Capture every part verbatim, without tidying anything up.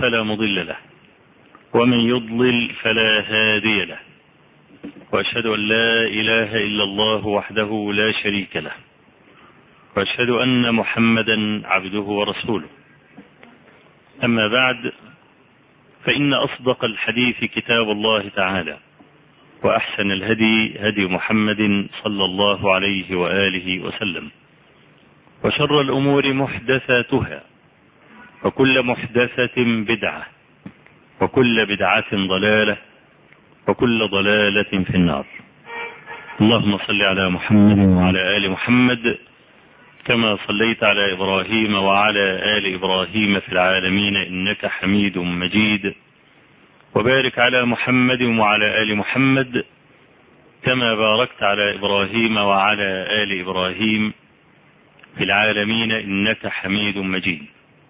فلا مضل له ومن يضلل فلا هادي له، وأشهد أن لا إله إلا الله وحده لا شريك له، وأشهد أن محمدا عبده ورسوله. أما بعد، فإن أصدق الحديث كتاب الله تعالى، وأحسن الهدي هدي محمد صلى الله عليه وآله وسلم، وشر الأمور محدثاتها، وكل محدثة بدعة، وكل بدعة ضلالة، وكل ضلالة في النار. اللهم صل على محمد وعلى آل محمد كما صليت على إبراهيم وعلى آل إبراهيم في العالمين إنك حميد مجيد، وبارك على محمد وعلى آل محمد كما باركت على إبراهيم وعلى آل إبراهيم في العالمين إنك حميد مجيد.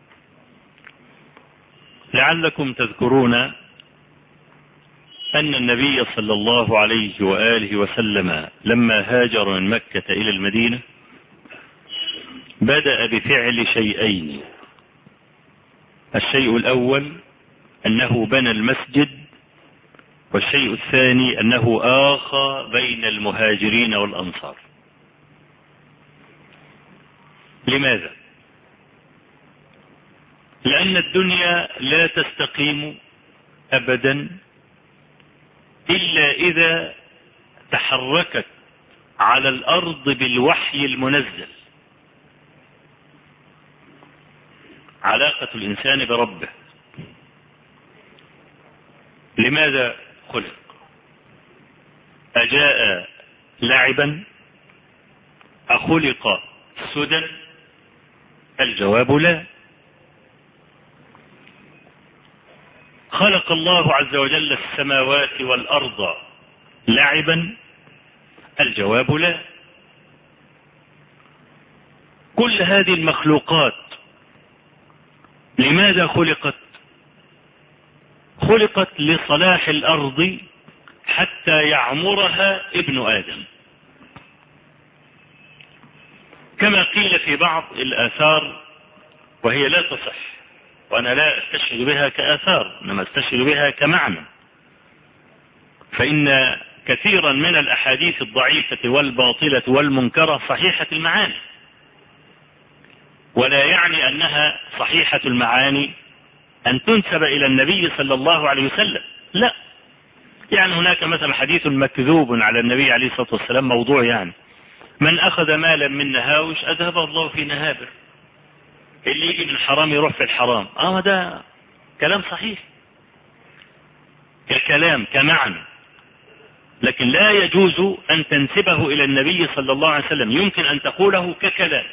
لعلكم تذكرون أن النبي صلى الله عليه وآله وسلم لما هاجر من مكة إلى المدينة بدأ بفعل شيئين. الشيء الأول أنه بنى المسجد، والشيء الثاني أنه آخى بين المهاجرين والأنصار. لماذا؟ لأن الدنيا لا تستقيم أبدا إلا إذا تحركت على الأرض بالوحي المنزل. علاقة الإنسان بربه. لماذا خلق؟ أجاء لعبا؟ أخلق سدى؟ الجواب لا. خلق الله عز وجل السماوات والأرض لعبا؟ الجواب لا. كل هذه المخلوقات لماذا خلقت؟ خلقت لصلاح الأرض حتى يعمرها ابن آدم، كما قيل في بعض الآثار وهي لا تصح، وأنا لا أستشهد بها كآثار إنما أستشهد بها كمعنى، فإن كثيرا من الأحاديث الضعيفة والباطلة والمنكرة صحيحة المعاني، ولا يعني أنها صحيحة المعاني أن تنسب إلى النبي صلى الله عليه وسلم، لا. يعني هناك مثلا حديث مكذوب على النبي عليه الصلاة والسلام موضوع، يعني من أخذ مالا من نهاوش أذهبه الله في نهابه، اللي يجي من الحرام يروح في الحرام. اه ده كلام صحيح ككلام كمعنى، لكن لا يجوز أن تنسبه إلى النبي صلى الله عليه وسلم. يمكن أن تقوله ككلام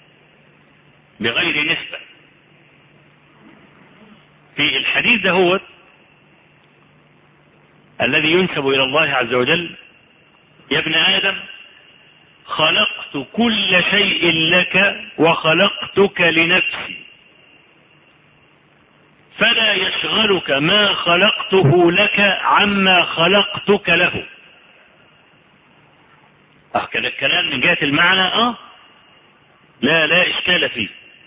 بغير نسبة. في الحديث ده هو الذي ينسب إلى الله عز وجل: يا ابن آدم خلقت كل شيء لك وخلقتك لنفسي، فلا يشغلك ما خلقته لك عما خلقتك له. اه كده الكلام من جهة المعنى اه لا لا إشكال فيه.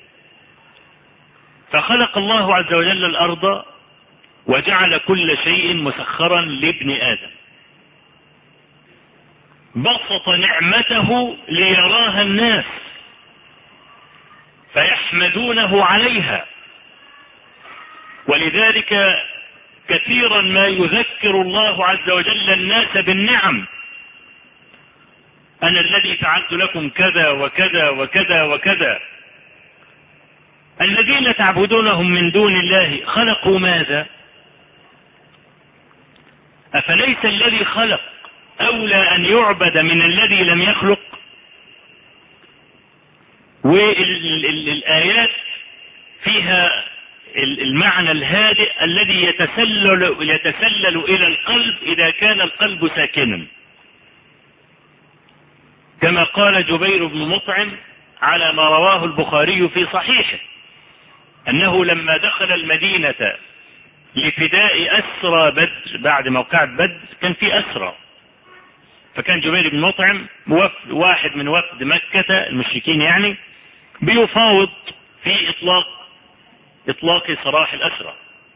فخلق الله عز وجل الأرض وجعل كل شيء مسخرا لابن آدم، بسط نعمته ليراها الناس فيحمدونه عليها. ولذلك كثيرا ما يذكر الله عز وجل الناس بالنعم: أنا الذي فعلت لكم كذا وكذا وكذا وكذا. الذين تعبدونهم من دون الله خلقوا ماذا؟ أفليس الذي خلق أولى أن يعبد من الذي لم يخلق؟ والآيات فيها المعنى الهادئ الذي يتسلل, يتسلل إلى القلب إذا كان القلب ساكنا، كما قال جبير بن مطعم على ما رواه البخاري في صحيحه أنه لما دخل المدينة لفداء أسرى بدر بعد موقعة بدر كان في أسرى، فكان جبير بن مطعم واحد من وفد مكة المشركين يعني بيفاوض في إطلاق إطلاق سراح الأسرى.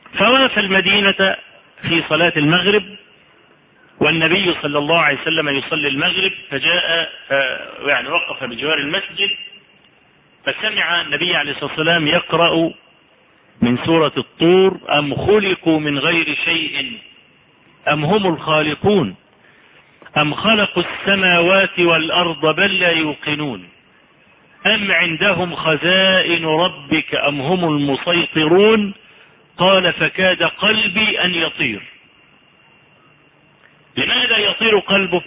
فوافى المدينة في صلاة المغرب، والنبي صلى الله عليه وسلم يصلي المغرب، فجاء يعني وقف بجوار المسجد، فسمع النبي عليه الصلاة والسلام يقرأ من سورة الطور: أم خلقوا من غير شيء أم هم الخالقون أم خلقوا السماوات والأرض بل لا يوقنون أم عندهم خزائن ربك أم هم المسيطرون. قال: فكاد قلبي أن يطير. لماذا يطير قلبه؟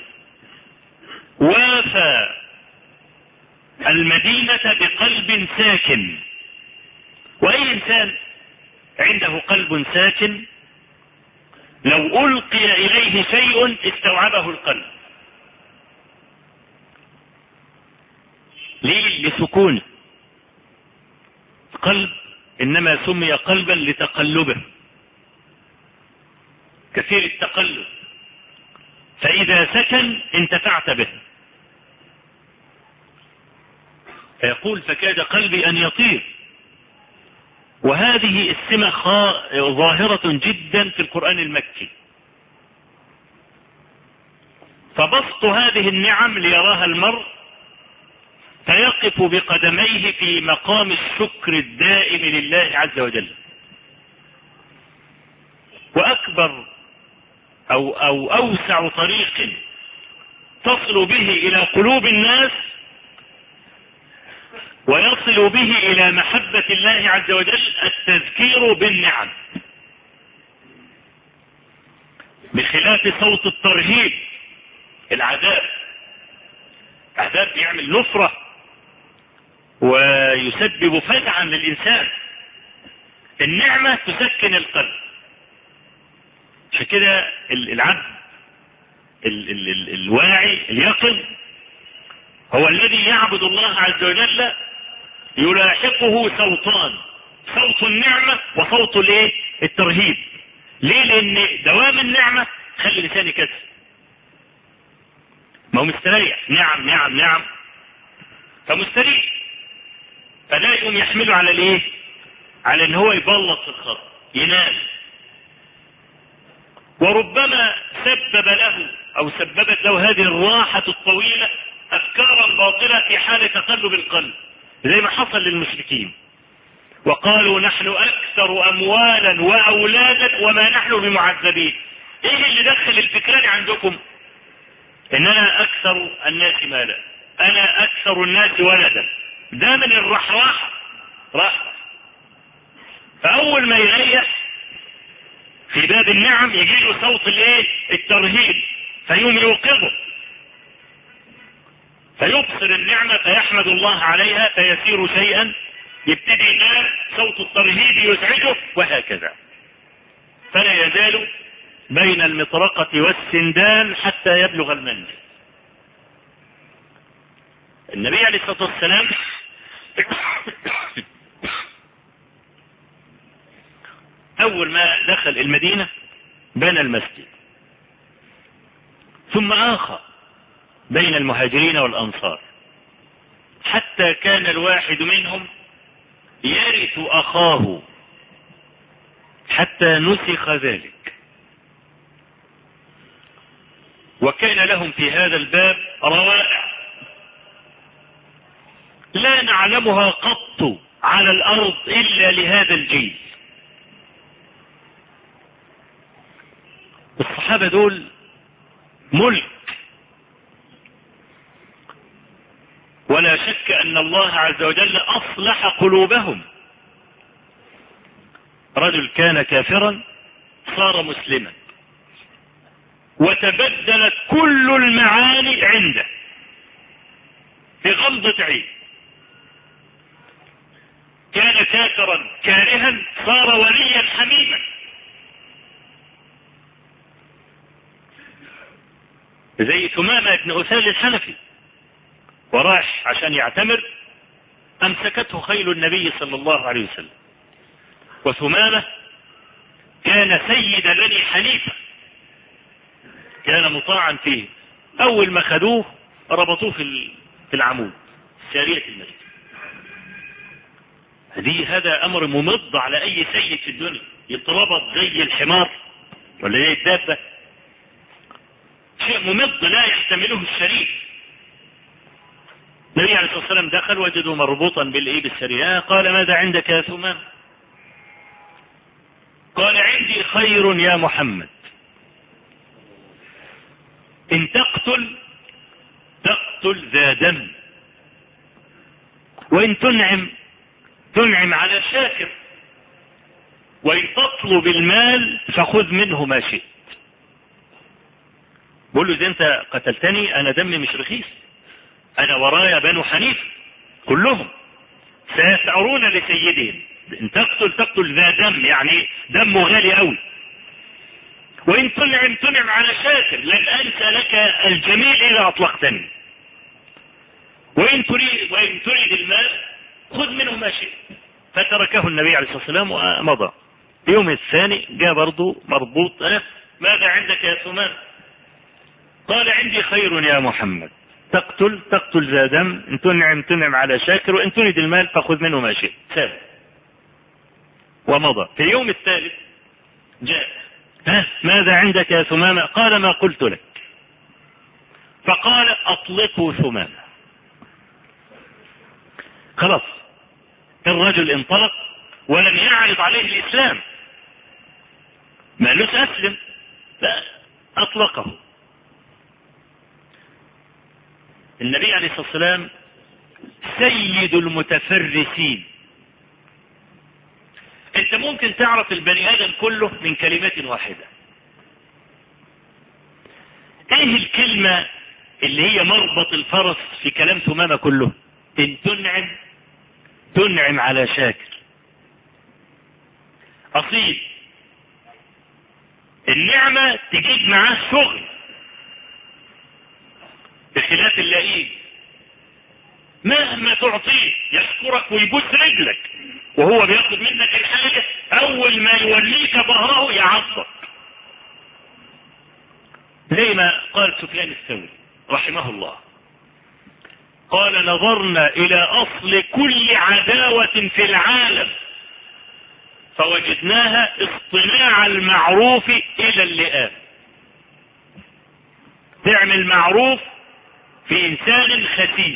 وافى المدينة بقلب ساكن، وأي إنسان عنده قلب ساكن لو ألقي إليه شيء استوعبه القلب. ليه؟ لسكونه. قلب إنما سمي قلبا لتقلبه، كثير التقلب، فإذا سكن انتفعت به. فيقول: فكاد قلبي أن يطير. وهذه السمة ظاهرة جدا في القرآن المكي. فبسط هذه النعم ليراها المرء فيقف بقدميه في مقام الشكر الدائم لله عز وجل. وأكبر أو, أو أوسع طريق تصل به إلى قلوب الناس ويصل به إلى محبة الله عز وجل التذكير بالنعم، بخلاف صوت الترهيب. العذاب عذاب يعمل نفرة ويسبب فزعا للإنسان. النعمة تسكن القلب. عشان كده العبد ال ال ال الواعي اليقظ هو الذي يعبد الله عز وجل يلاحقه صوتان: صوت النعمة وصوت الايه؟ الترهيب. ليه؟ لان دوام النعمة خلي الانسان يكسر، ما هو مستريح، نعم نعم نعم، فمستريح، فلا يقوم يحمله على الايه؟ على ان هو يبلط في الخط ينام. وربما سبب له او سببت له هذه الراحة الطويلة افكارا باطلة في حال تقلب القلب، زي ما حصل للمشركين. وقالوا: نحن اكثر اموالا واولادا وما نحن بمعذبين. ايه اللي دخل الفكران عندكم؟ ان انا اكثر الناس مالا، انا اكثر الناس ولدا. ده من الرحراحة راحة. فاول ما يريح في باب النعم يجي له صوت الايه؟ الترهيب، فيوم يوقظه فيبصر النعمة فيحمد الله عليها فيسير شيئا، يبتدي ينام، صوت الترهيب يزعجه، وهكذا. فلا يزال بين المطرقة والسندان حتى يبلغ المنزل. النبي عليه الصلاة والسلام أول ما دخل المدينة بنى المسجد، ثم آخى بين المهاجرين والأنصار، حتى كان الواحد منهم يرث أخاه حتى نسخ ذلك. وكان لهم في هذا الباب روائع لا نعلمها قط على الأرض إلا لهذا الجيل. الصحابة دول ملك، ولا شك أن الله عز وجل أصلح قلوبهم. رجل كان كافرا صار مسلما، وتبدلت كل المعاني عنده في غمضة عين. كان كافرا كارها صار وليا حميما. زي ثمامة بن أسال الحنفي، وراح عشان يعتمر، أمسكته خيل النبي صلى الله عليه وسلم. وثمامة كان سيد بني حنيفة، كان مطاعا فيه. أول ما خدوه ربطوه في في العمود سارية المسجد. هذه هذا أمر ممض على أي سيد في الدنيا، يتربط زي الحمار ولا زي الدابة، شيء ممض لا يحتمله الشريف. النبي عليه الصلاة والسلام دخل وجده مربوطا بالإيه بالسرية، قال ماذا عندك يا ثمام؟ قال عندي خير يا محمد، إن تقتل تقتل ذا دم، وإن تنعم تنعم على شاكر، وإن تطلب المال فخذ منه ما شئت. بقول له إذا أنت قتلتني أنا دمي مش رخيص، أنا ورايا بنو حنيفة كلهم سيثأرون لسيدهم، إن تقتل تقتل ذا دم يعني دمه غالي قوي، وإن تنعم تنعم على شاكر، لن أنسى لك الجميل إذا أطلقتني، وإن تريد وإن تريد المال خذ منه ما شئت. فتركه النبي عليه الصلاة والسلام ومضى. اليوم الثاني جاء برضه مربوط، أه ماذا عندك يا ثمان؟ قال عندي خير يا محمد، تقتل تقتل ذا دم، إن تنعم تنعم على شاكر، وإن تريد المال فخذ منه ما شئت. ساب ومضى. في اليوم الثالث جاء، ها ماذا عندك يا ثمامة؟ قال ما قلت لك. فقال أطلقوا ثمامة. خلاص الرجل انطلق ولم يعرض عليه الإسلام، ما لوش أسلم، لا أطلقه. النبي عليه الصلاة والسلام سيد المتفرسين. انت ممكن تعرف البني آدم كله من كلمة واحدة. ايه الكلمة اللي هي مربط الفرس في كلام ثمامة كله؟ ان تنعم تنعم على شاكر. اصيل النعمة تجيب معاه شغل، بخلاف اللئيم مهما تعطيه يشكرك ويبوس رجلك وهو بياخد منك الحاجة، اول ما يوليك ظهره يعضك، زي ما قال سفيان الثوري رحمه الله، قال نظرنا الى اصل كل عداوة في العالم فوجدناها اصطناع المعروف الى اللئام. تعمل معروف في انسان خسيس،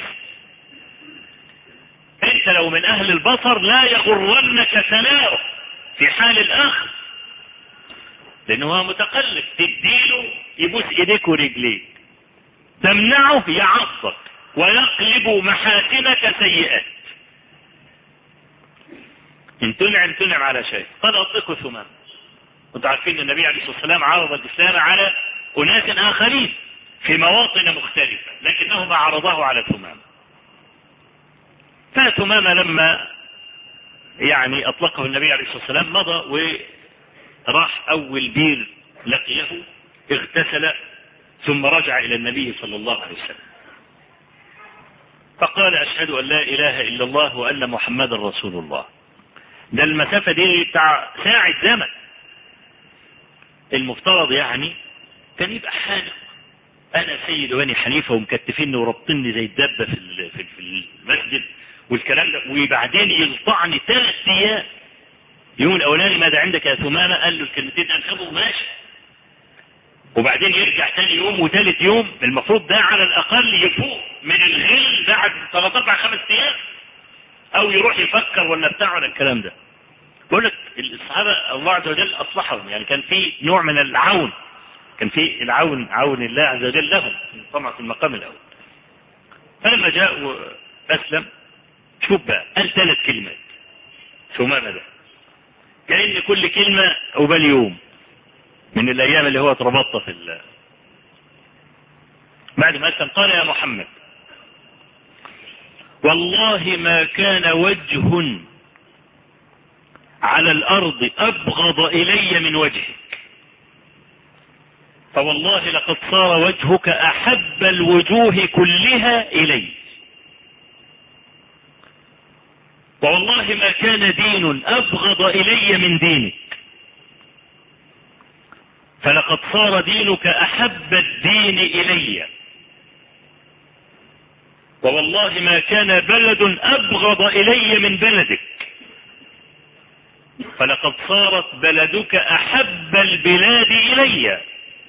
انت لو من اهل البصر لا يغرنك ثناؤه في حال الاخر، لانه هو متقلب، تديله يبوس ايديك ورجليك، تمنعه يعصك ويقلب محاسنك سيئات. ان تنعم تنعم على شيء. قد اطلقوا ثمام. كنتوا عارفين ان النبي عليه الصلاه والسلام عرض الاسلام على اناس اخرين في مواطن مختلفه، لكنه ما عرضه على ثمام. فثمامة لما يعني اطلقه النبي عليه الصلاة والسلام مضى وراح اول بير لقيه، اغتسل ثم رجع الى النبي صلى الله عليه وسلم فقال اشهد ان لا اله الا الله وان محمدا رسول الله. ده المسافة دي بتاع ساعة زمن، المفترض يعني كان يبقى حالق، انا سيد بني حنيفة ومكتفيني وربطني زي الدابة في في المسجد والكلام ده، وبعدين يلطعني ثلاث ايام. يوم الاولاني ماذا عندك يا ثمامة؟ قال له الكلمتين انخبوا ماشي، وبعدين يرجع ثاني يوم وثالث يوم. المفروض ده على الاقل يفوق من الغل بعد ثلاث اربع خمس ايام، او يروح يفكر ولا بتاع ولا الكلام ده. بقول لك الصحابة الله عز وجل اصلحهم، يعني كان في نوع من العون، كان في العون، عون الله عز وجل لهم طبعا في المقام الاول. فلما جاء اسلم، شوف بقى قال ثلاث كلمات ثمامة ده، كأن كل كلمة قبال يوم من الايام اللي هو اتربطت في الله. بعد ما اسلم قال يا محمد والله ما كان وجه على الارض ابغض الي من وجهك، فوالله لقد صار وجهك احب الوجوه كلها الي، والله ما كان دين ابغض الي من دينك، فلقد صار دينك احب الدين الي، ووالله ما كان بلد ابغض الي من بلدك، فلقد صارت بلدك أحب البلاد إلي،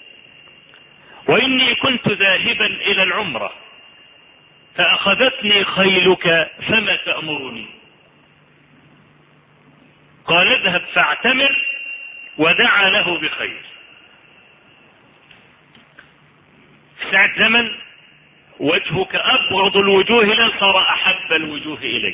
وإني كنت ذاهبا إلى العمرة فأخذتني خيلك فما تأمرني؟ قال اذهب فاعتمر ودعا له بخير. في ساعة زمن وجهك أبغض الوجوه لا صار أحب الوجوه إلي.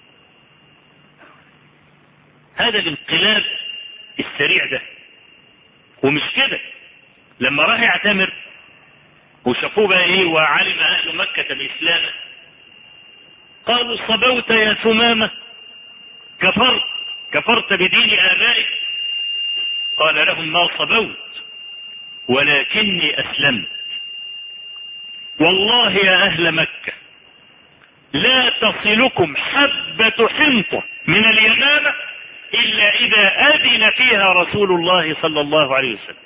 هذا الانقلاب السريع ده. ومش كده، لما راح يعتمر وشافوه بقى ايه وعلم أهل مكة بإسلامه قالوا صبوت يا ثمامة، كفرت كفرت بدين آبائك. قال لهم ما صبوت ولكني أسلمت. والله يا أهل مكة لا تصلكم حبة حنطة من اليمامة إلا إذا أذن فيها رسول الله صلى الله عليه وسلم.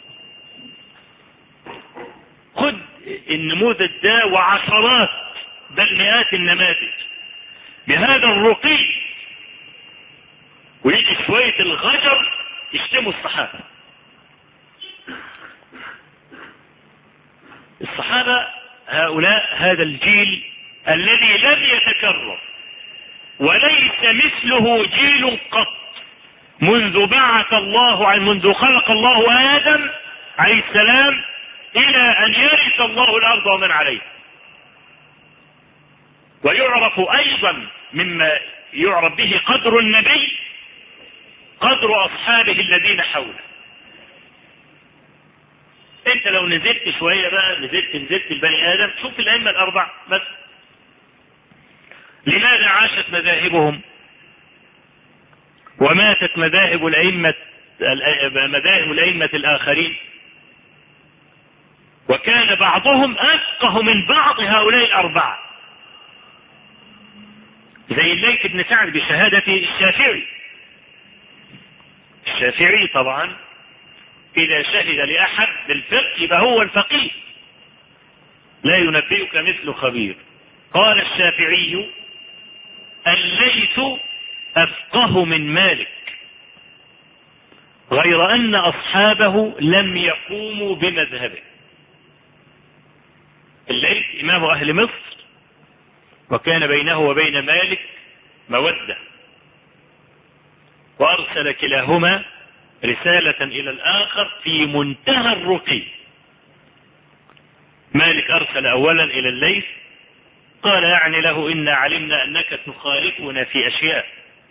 خذ النموذج ده وعشرات بل مئات النماذج بهذا الرقي، ويجي شوية الغجر يشتموا الصحابة. الصحابة هؤلاء هذا الجيل الذي لم يتكرر وليس مثله جيل قط منذ بعث الله عن منذ خلق الله آدم عليه السلام إلى أن يرث الله الأرض ومن عليها. ويعرف أيضا مما يعرف به قدر النبي قدر أصحابه الذين حوله. انت لو نزلت شوية بقى نزلت نزلت البني آدم شوف الأئمة الأربع بس لماذا عاشت مذاهبهم وماتت مذاهب الأئمة مذاهب الأئمة الآخرين، وكان بعضهم أفقه من بعض هؤلاء الأربعة زي الليث بن سعد بشهادة الشافعي. الشافعي طبعا إذا شهد لأحد بالفقه يبقى هو الفقيه، لا ينبئك مثل خبير. قال الشافعي الليث أفقه من مالك غير أن أصحابه لم يقوموا بمذهبه. الليث إمام أهل مصر وكان بينه وبين مالك مودة، وأرسل كلاهما رسالة إلى الآخر في منتهى الرقي. مالك أرسل أولا إلى الليث قال يعني له إنا علمنا أنك تخالفنا في أشياء،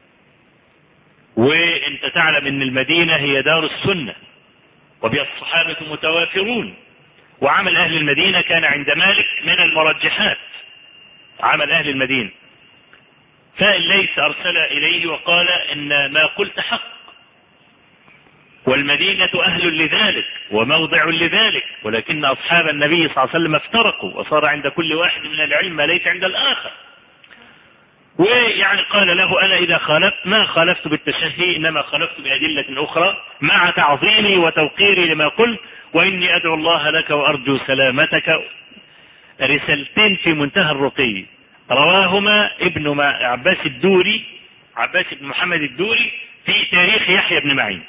وانت تعلم ان المدينة هي دار السنة وبها الصحابة متوافرون، وعمل أهل المدينة كان عند مالك من المرجحات عمل أهل المدينة. فالليث أرسل إليه وقال إن ما قلت حق، والمدينة أهل لذلك وموضع لذلك، ولكن أصحاب النبي صلى الله عليه وسلم افترقوا وصار عند كل واحد من العلم ما ليس عند الآخر. ويعني قال له أنا إذا خالفت ما خالفت بالتشهي إنما خالفت بأدلة أخرى مع تعظيمي وتوقيري لما قلت، وإني أدعو الله لك وأرجو سلامتك. رسالتين في منتهى الرقي رواهما ابن عباس الدوري عباس بن محمد الدوري في تاريخ يحيى بن معين.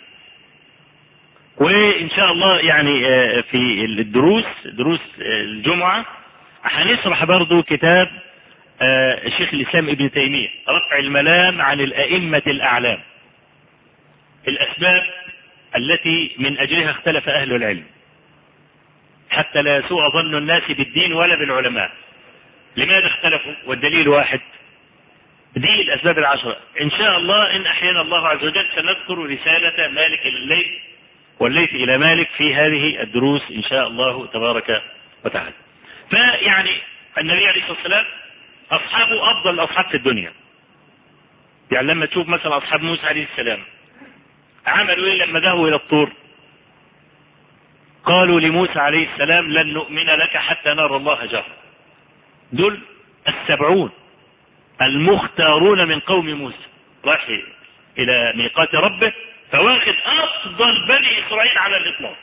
وإن شاء الله يعني في الدروس دروس الجمعة هنشرح برضو كتاب شيخ الإسلام ابن تيمية رفع الملام عن الأئمة الأعلام، الأسباب التي من أجلها اختلف أهل العلم حتى لا يسوء ظن الناس بالدين ولا بالعلماء. لماذا اختلفوا؟ والدليل واحد، دي الأسباب العشرة. إن شاء الله إن أحيانا الله عز وجل سنذكر رسالة مالك إلى الليث والليث إلى مالك في هذه الدروس إن شاء الله تبارك وتعالى. فيعني النبي عليه الصلاة والسلام أصحابه أفضل الأصحاب في الدنيا. يعني لما تشوف مثلا أصحاب موسى عليه السلام عملوا إيه لما ذهبوا إلى الطور؟ قالوا لموسى عليه السلام لن نؤمن لك حتى نرى الله جهرا. دول السبعون المختارون من قوم موسى راح إلى ميقات ربه فواخد أفضل بني إسرائيل على الإطلاق.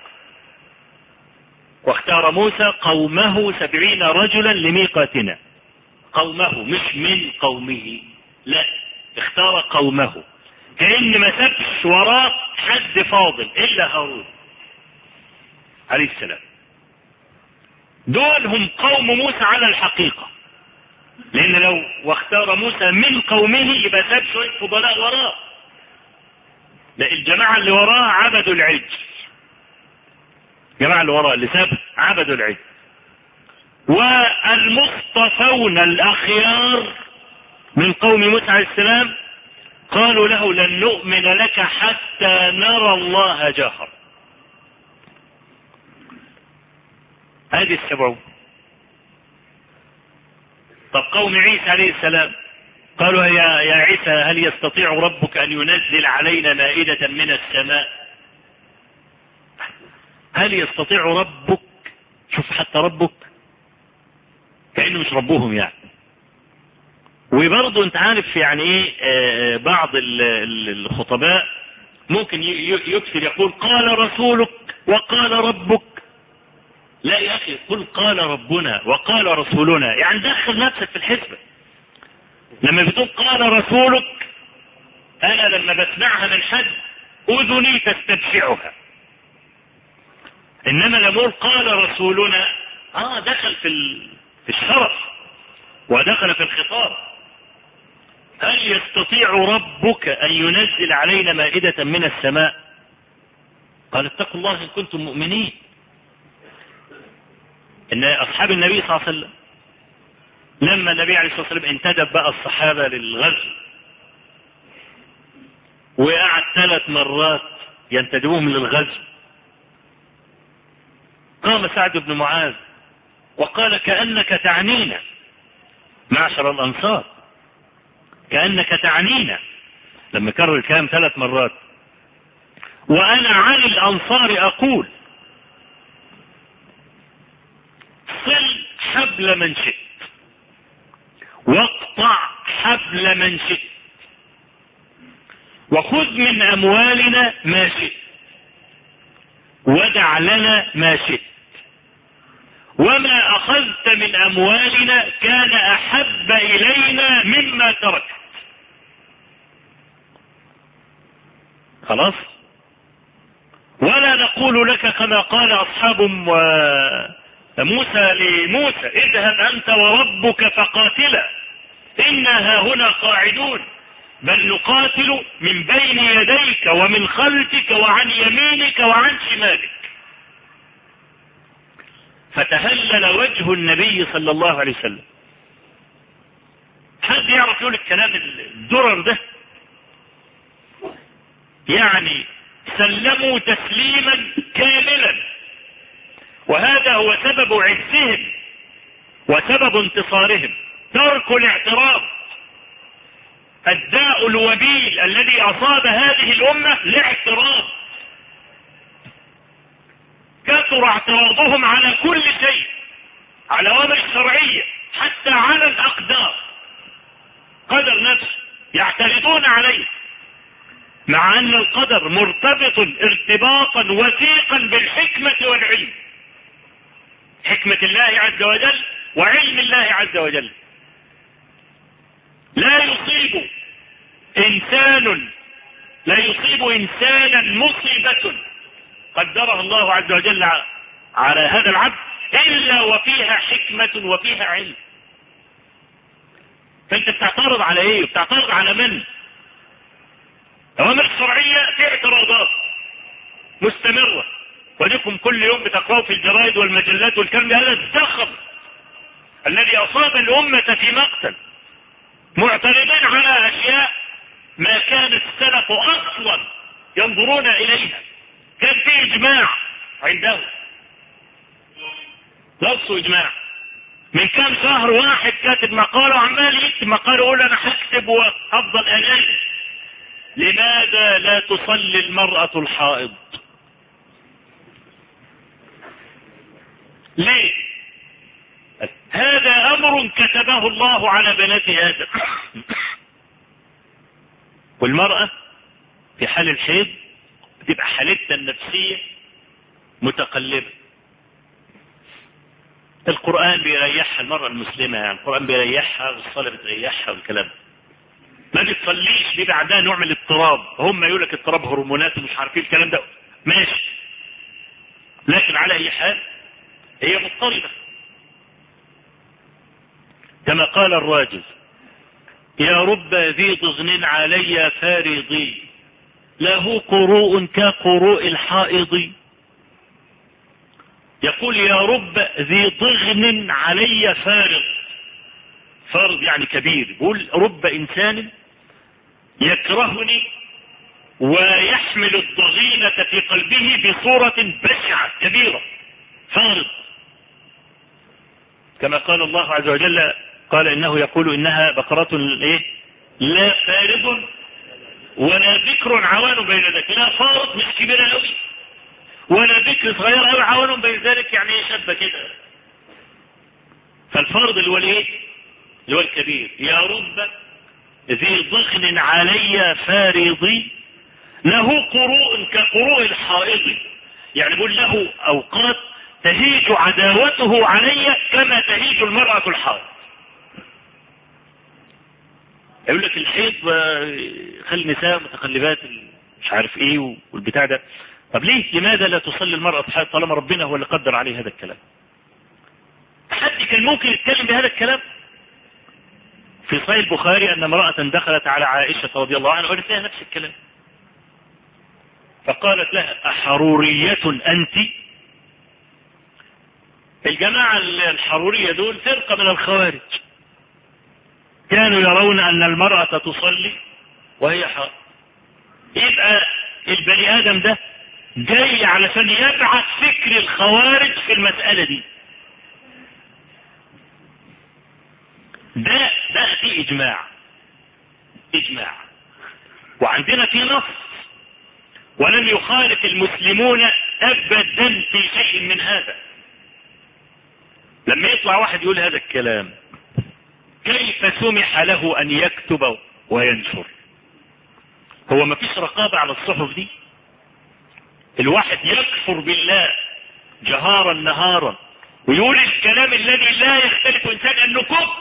واختار موسى قومه سبعين رجلا لميقاتنا، قومه مش من قومه، لا اختار قومه كأن ما سابش وراه حد فاضل إلا هارون عليه السلام. دول هم قوم موسى على الحقيقة، لأن لو واختار موسى من قومه يبقى ساب شوية فضلاء وراه. لا، الجماعة اللي وراه عبدوا العجل، الجماعة اللي وراه اللي ساب عبدوا العجل. والمصطفون الأخيار من قوم موسى عليه السلام قالوا له لن نؤمن لك حتى نرى الله جهرا. هذه السبعون. طب قوم عيسى عليه السلام قالوا يا يا عيسى هل يستطيع ربك أن ينزل علينا مائدة من السماء؟ هل يستطيع ربك؟ شوف حتى ربك كأنه مش ربهم يعني. وبرضه انت عارف يعني ايه، بعض الخطباء ممكن يكثر يقول قال رسولك وقال ربك. لا يا اخي، قل قال ربنا وقال رسولنا، يعني دخل نفسك في الحسبة. لما بتقول قال رسولك، انا لما بسمعها من حد اذني تستبشعها، انما لما اقول قال رسولنا اه دخل في في الشرف ودخل في الخطاب. هل يستطيع ربك ان ينزل علينا مائدة من السماء؟ قال اتقوا الله ان كنتم مؤمنين. ان اصحاب النبي صلى الله عليه وسلم لما النبي عليه الصلاة والسلام انتدب بقى الصحابة للغزو وقعد ثلاث مرات ينتدبوهم للغزو، قام سعد بن معاذ وقال كأنك تعنينا معشر الأنصار، كأنك تعنينا، لما كرر الكلام ثلاث مرات. وأنا عن الأنصار أقول صل حبل من شئت واقطع حبل من شئت وخذ من أموالنا ما شئت ودع لنا ما شئت، وما أخذت من أموالنا كان أحب إلينا مما تركت. خلاص، ولا نقول لك كما قال أصحاب موسى لموسى اذهب أنت وربك فقاتلا إنا هاهنا قاعدون، بل نقاتل من بين يديك ومن خلفك وعن يمينك وعن شمالك. فتهلل وجه النبي صلى الله عليه وسلم. حد يعرف يقول الكلام الدرر ده؟ يعني سلموا تسليما كاملا، وهذا هو سبب عزهم وسبب انتصارهم، ترك الاعتراض. الداء الوبيل الذي أصاب هذه الأمة الاعتراض، كثر اعتراضهم على كل شيء، على الأوامر الشرعية، حتى على الأقدار، قدر نفسه يعترضون عليه، مع أن القدر مرتبط ارتباطا وثيقا بالحكمة والعلم، حكمة الله عز وجل وعلم الله عز وجل. لا يصيب إنسان لا يصيب إنسانا مصيبة قدرها الله عز وجل على هذا العبد إلا وفيها حكمة وفيها علم. فأنت بتعترض على إيه؟ بتعترض على من؟ الأوامر الشرعية في اعتراضات مستمرة، ولكم كل يوم بتقرأوا في الجرائد والمجلات والكلام هذا الزخم الذي أصاب الأمة في مقتل، معترضين على أشياء ما كان السلف أصلا ينظرون إليها. كان في إجماع عندهم، لصوا إجماع من كام شهر، واحد كاتب مقاله وعمال يكتب مقاله يقول أنا هكتب وأفضل أنام. لماذا لا تصلي المرأة الحائض؟ ليه؟ هذا أمر كتبه الله على بنات آدم. والمرأة في حال الحيض بتبقى حالتها النفسية متقلبة. القرآن بيريحها المرأة المسلمة، يعني القرآن بيريحها والصلاة بتريحها والكلام. ما بتصليش، بيبقى عندها نوع من الاضطراب، هم يقول لك اضطراب هرمونات ومش عارفين الكلام ده، ماشي، لكن على اي حال هي مضطربة. كما قال الراجز: يا رب ذي ضغن علي فارضي، له قروء كقروء الحائض. يقول يا رب ذي ضغن علي فارض، فارض يعني كبير، يقول رب انسان يكرهني ويحمل الضغينة في قلبه بصورة بشعة كبيرة، فارض. كما قال الله عز وجل، قال انه يقول انها بقرة ايه لا فارض ولا ذكر عوان بين ذلك، لا فارض مش كبيرة قوي ولا ذكر صغير قوي عوان بين ذلك، يعني ايه شابة كده. فالفارض اللي هو الايه اللي هو الكبير. يا رب ذي ضغن علي فارضي، له قروء كقروء الحائض، يعني يقول له اوقات تهيج عداوته علي كما تهيج المرأة الحائض. يقول لك الحيض خلي النساء متقلبات مش عارف ايه والبتاع ده. طب ليه لماذا لا تصلي المرأة الحائض طالما ربنا هو اللي قدر عليه هذا الكلام؟ حد كان ممكن يتكلم بهذا الكلام؟ في صحيح البخاري ان امرأة دخلت على عائشة رضي الله عنها وقالت لها نفس الكلام، فقالت لها أحرورية أنت؟ الجماعة الحرورية دول فرقة من الخوارج، كانوا يرون أن المرأة تصلي وهي حائض. يبقى البني آدم ده جاي علشان يبعث فكر الخوارج في المسألة دي. ده ده في إجماع إجماع وعندنا في نص، ولم يخالف المسلمون أبدا في شيء من هذا. لما يطلع واحد يقول هذا الكلام، كيف سمح له أن يكتب وينشر؟ هو ما فيش رقابة على الصحف دي؟ الواحد يكفر بالله جهارا نهارا ويقول الكلام الذي لا يختلف إنسان أنه كفر،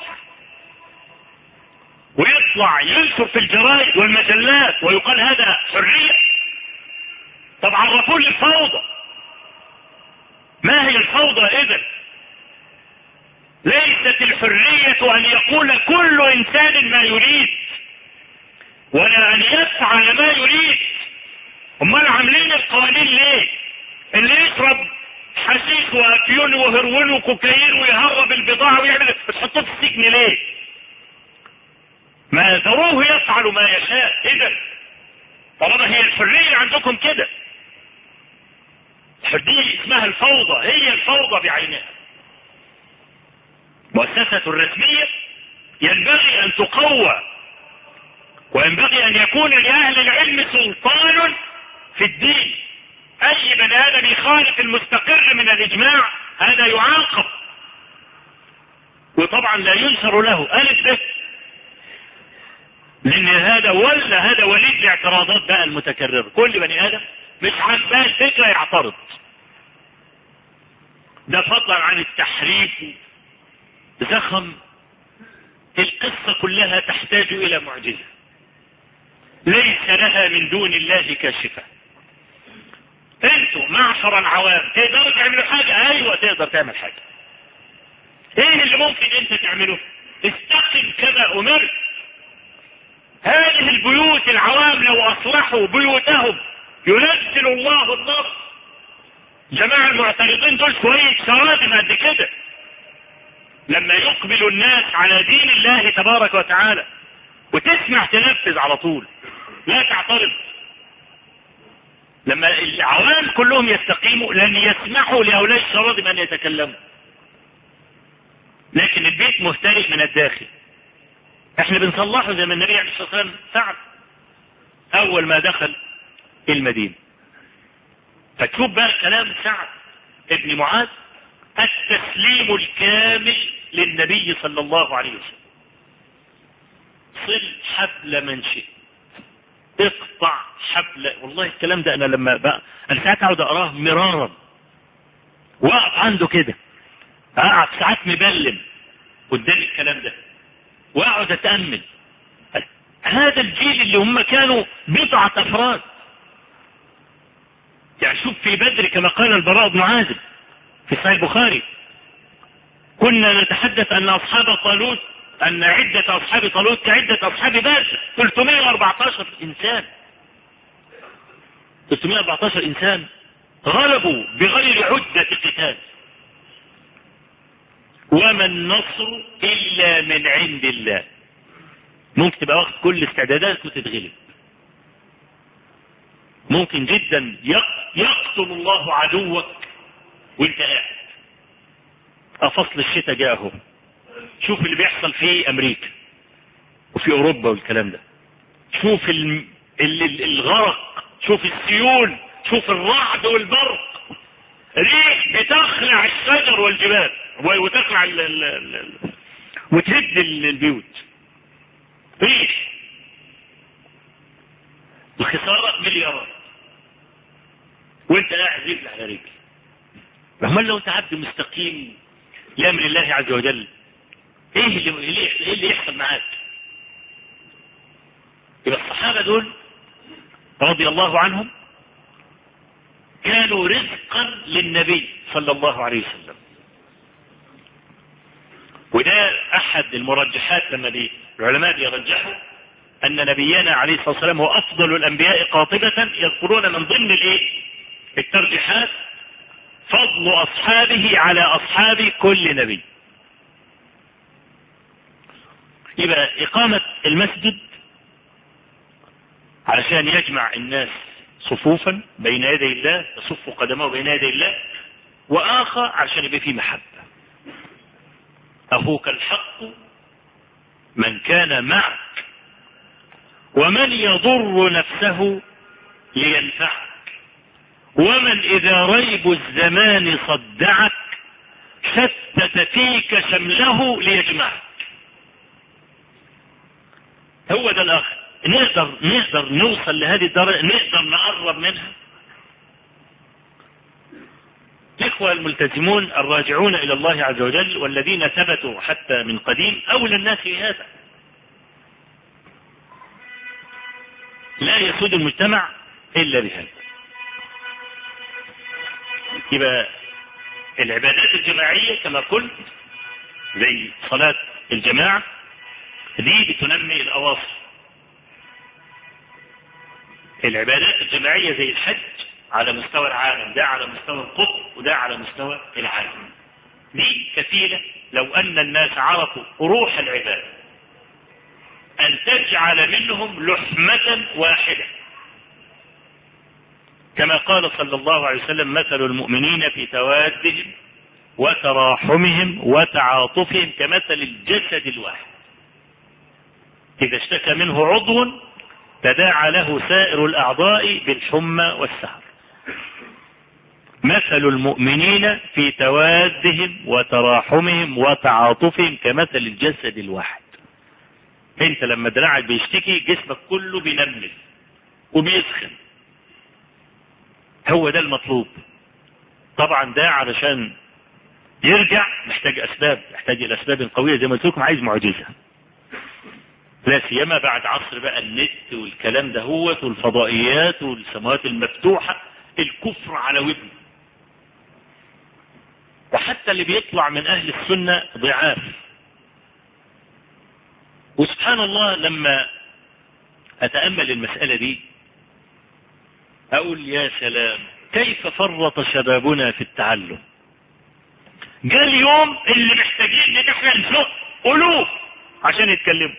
ويطلع ينشر في الجرائد والمجلات ويقال هذا حرية. طب عرفوا لي الفوضى، ما هي الفوضى إذن؟ ليست الحرية أن يقول كل إنسان ما يريد ولا أن يفعل ما يريد. امال عاملين القوانين ليه؟ اللي يشرب حشيش وافيون وهرون وكوكايين ويهرب البضاعة ويعمل تحطوه في السجن ليه؟ ما ذروه يفعل ما يشاء. إذا طالما هي الحرية عندكم كده، الحرية اسمها الفوضى، هي الفوضى بعينها. مؤسسة الرسمية ينبغي أن تقوى، وينبغي أن يكون لأهل العلم سلطان في الدين. أي بني آدم يخالف المستقر من الإجماع هذا يعاقب، وطبعا لا ينشر له ألف به، لأن هذا ولا هذا وليد الاعتراضات بقى المتكررة. كل بني آدم مش عاجباه الفكرة يعترض، ده فضلا عن التحريف زخم. القصة كلها تحتاج إلى معجزة ليس لها من دون الله كاشفة. انتوا معشر العوام تقدروا تعملوا حاجة؟ ايوه تقدر تعمل حاجة. ايه اللي ممكن انت تعمله؟ استقم كما امرت. هذه البيوت العوام لو اصلحوا بيوتهم ينزل الله النصر. جماعة المعترضين دول شوية شرادم قد كده، لما يقبل الناس على دين الله تبارك وتعالى وتسمع تنفذ على طول، لا تعترض. لما العوام كلهم يستقيموا لن يسمحوا لهؤلاء الشرادم ان يتكلموا. لكن البيت مهترئ من الداخل، احنا بنصلحه زي ما النبي عليه الصلاة والسلام فعل اول ما دخل المدينة. فتشوف بقى كلام سعد ابن معاذ، التسليم الكامل للنبي صلى الله عليه وسلم. صل حبل من شئت، اقطع حبل. والله الكلام ده انا لما بقى انا ساعات اقعد اقراه مرارا واقف عنده كده، اقعد ساعات مبلم قدام الكلام ده واقعد اتامل. هذا الجيل اللي هم كانوا بضعة افراد. يعني شوف في بدر كما قال البراء بن عازب في صحيح البخاري: كنا نتحدث ان اصحاب طالوت ان عدة اصحاب طالوت كعدة اصحاب بدر، ثلاثمائة وأربعة عشر انسان. ثلاثمائة وأربعة عشر انسان غلبوا بغير عدة قتال. وما النصر الا من عند الله. ممكن تبقى وقت كل استعدادات وتتغلب. ممكن جدا يقتل الله عدوك وانت قاعد. فصل الشتاء جاء اهو. شوف اللي بيحصل في امريكا وفي اوروبا والكلام ده. شوف ال... ال... الغرق، شوف السيول، شوف الرعد والبرق، ريح بتخلع الشجر والجبال وتخلع ال... ال... ال... وتهد البيوت. ريح. الخسارة مليارات وانت قاعد رجل على رجل. امال لو انت عبد مستقيم لامر الله عز وجل، ايه اللي ايه اللي يحصل معاك؟ يبقى الصحابة دول رضي الله عنهم كانوا رزقا للنبي صلى الله عليه وسلم. وده احد المرجحات لما دي العلماء بيرجحوا ان نبينا عليه الصلاة والسلام هو افضل الانبياء قاطبة. يذكرون من ضمن الايه الترجيحات فضل اصحابه على اصحاب كل نبي. يبقى اقامة المسجد علشان يجمع الناس صفوفا بين يدي الله، يصف قدمه بين يدي الله، واخر عشان يبقى فيه محبة. اخوك الحق من كان معك ومن يضر نفسه لينفعك ومن اذا ريب الزمان صدعك شتت فيك شمله ليجمعك. هو ده الاخ. نقدر نقدر نوصل لهذه الدرجة، نقدر نقرب منها. الإخوة الملتزمون الراجعون إلى الله عز وجل والذين ثبتوا حتى من قديم أولى الناس بهذا. لا يسود المجتمع إلا بهذا. يبقى العبادات الجماعية كما قلت زي صلاة الجماعة دي بتنمي الأواصر. العبادات الجماعية زي الحج على مستوى العالم، ده على مستوى القطب وده على مستوى العالم. دي كفيلة لو أن الناس عرفوا روح العبادة أن تجعل منهم لحمة واحدة، كما قال صلى الله عليه وسلم: مثل المؤمنين في توادهم وتراحمهم وتعاطفهم كمثل الجسد الواحد إذا اشتكى منه عضو تداعى له سائر الأعضاء بالحمى والسهر. مثل المؤمنين في توادهم وتراحمهم وتعاطفهم كمثل الجسد الواحد. انت لما دراعك بيشتكي جسمك كله بينمل وبيسخن. هو ده المطلوب. طبعا ده علشان يرجع محتاج اسباب، محتاج الاسباب القوية زي ما قلت لكم. عايز معجزة، لا سيما بعد عصر بقى النت والكلام ده هو والفضائيات والسماوات المفتوحة. الكفر على ودن. وحتى اللي بيطلع من اهل السنة ضعاف. وسبحان الله لما اتأمل المسألة دي اقول يا سلام كيف فرط شبابنا في التعلم. جاء اليوم اللي محتاجين ان احنا نزق قلوب عشان يتكلموا.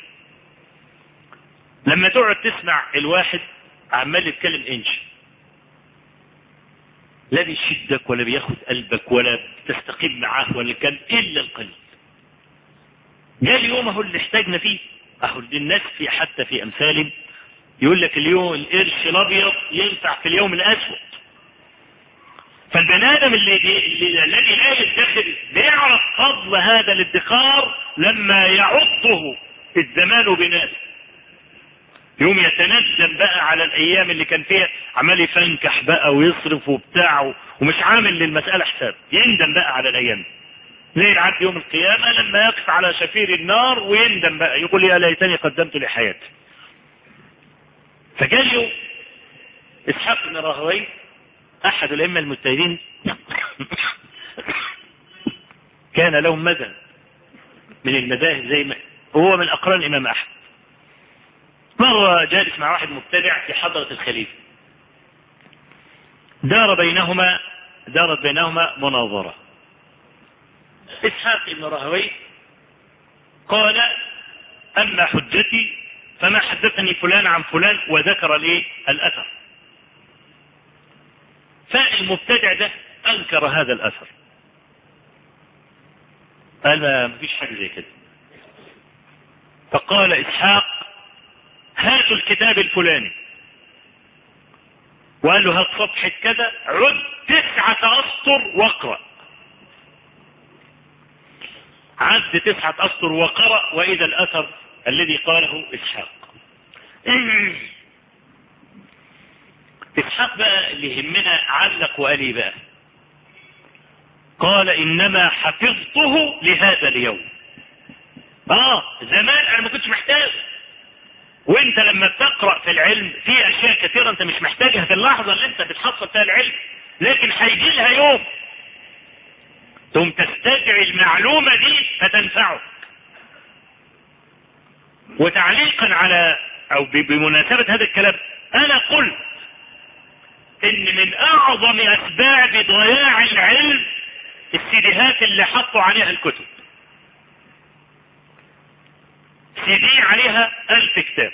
لما تقعد تسمع الواحد عمال يتكلم انش، لا بيشدك ولا بياخد قلبك ولا تستقيم معاه ولا كان الا القليل. جاء اليوم اهو اللي احتاجنا فيه. اهو الناس في حتى في امثال يقول لك اليوم القرش الابيض ينفع في اليوم الاسود. فالبني ادم اللي الذي لا يدخر بيعرف فضل هذا الادخار لما يعضه الزمان بناس. يوم يتندم بقى على الايام اللي كان فيها عمال يفنكح بقى ويصرف وبتاعه ومش عامل للمسألة حساب. يندم بقى على الايام زي العبد يوم القيامة لما يقف على شفير النار ويندم بقى يقول يا ليتني قدمت لحياتي. فجاء يوم إسحاق بن راهويه أحد الأئمة المجتهدين كان له مذهب من المذاهب زي ما هو من أقران الإمام أحمد. مرة جالس مع واحد مبتدع في حضرة الخليفة، دار بينهما دارت بينهما مناظرة. إسحاق بن راهويه قال: أما حجتي فما حدثني فلان عن فلان، وذكر ليه الأثر. فالمبتدع ده أنكر هذا الأثر، قال ما فيش حاجة زي كده. فقال إسحاق: هاتوا الكتاب الفلاني، وقال له: هات صفحة كذا، عد تسعة أسطر واقرأ. عد تسعة أسطر وقرأ، وإذا الأثر الذي قاله إسحاق. إسحاق بقى اللي يهمنا علق وقال ايه بقى؟ قال: إنما حفظته لهذا اليوم. آه زمان أنا ما كنتش محتاج، وانت لما بتقرأ في العلم في أشياء كثيرة انت مش محتاجها في اللحظة اللي انت بتحصل فيها العلم، لكن هيجي لها يوم ثم تستدعي المعلومة دي فتنفعك. وتعليقا على أو بمناسبة هذا الكلام، أنا قلت إن من أعظم أسباب ضياع العلم السيديهات اللي حطوا عليها الكتب. سيدي عليها ألف كتاب،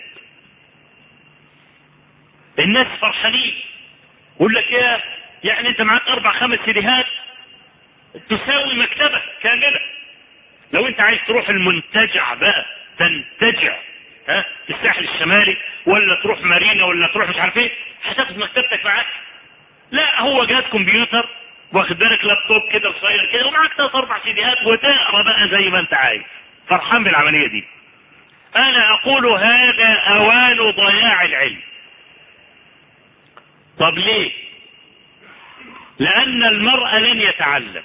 الناس فرحانين، يقول لك يا يعني أنت معاك أربع خمس سيديهات تساوي مكتبة كاملة. لو أنت عايز تروح المنتجع بقى تنتجع ها في الساحل الشمالي، ولا تروح مارينا، ولا تروح مش عارف ايه، هتاخد مكتبتك معاك. لا، هو جهاز كمبيوتر واخد بالك لابتوب كده صغير كده، ومعاك ثلاث اربع سيديهات وتقرا بقى زي ما انت عايز، فرحان بالعمليه دي. انا اقول هذا اوان ضياع العلم. طب ليه؟ لان المرء لن يتعلم،